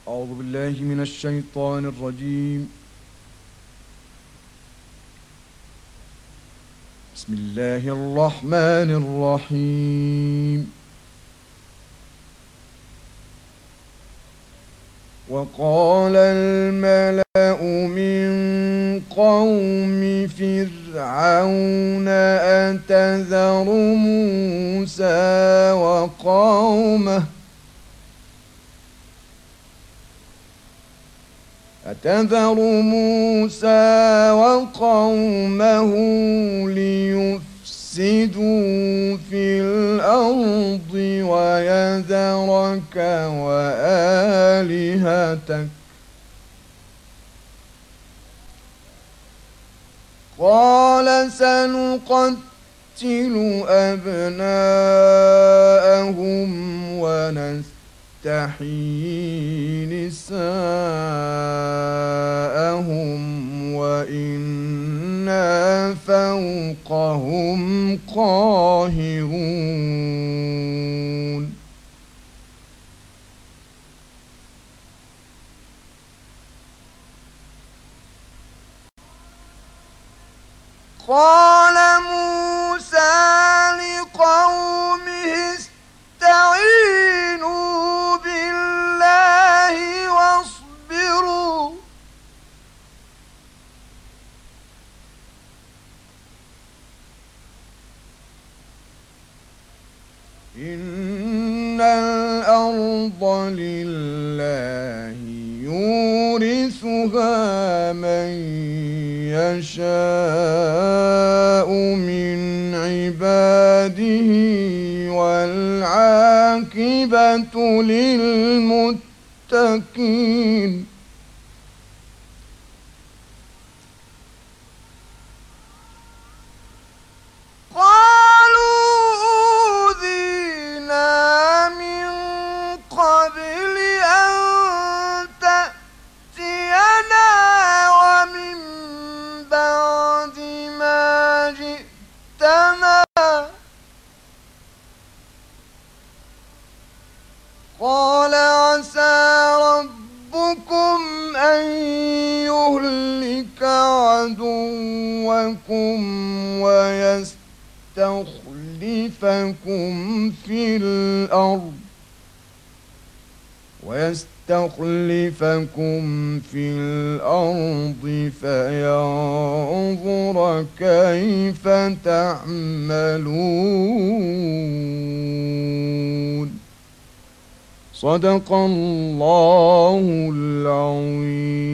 أعوذ بالله من الشيطان الرجيم. بسم الله الرحمن الرحيم. وقال الملأ من قوم فرعون أتذر موسى وقومه ليفسدوا في الأرض ويذرك وآلهتك قال سنقتل أبناءهم ونستحيي نساءهم وإنا فوقهم قاهرون. قال موسى لقومه استعينوا بالله واصبروا إن الأرض لله يورثها من يشاء من عباده والعاقبة للمتقين. قال عسى ربكم أن يهلك عدوكم ويستخلفكم في الأرض فينظر كيف تعملون. صدق الله العظيم.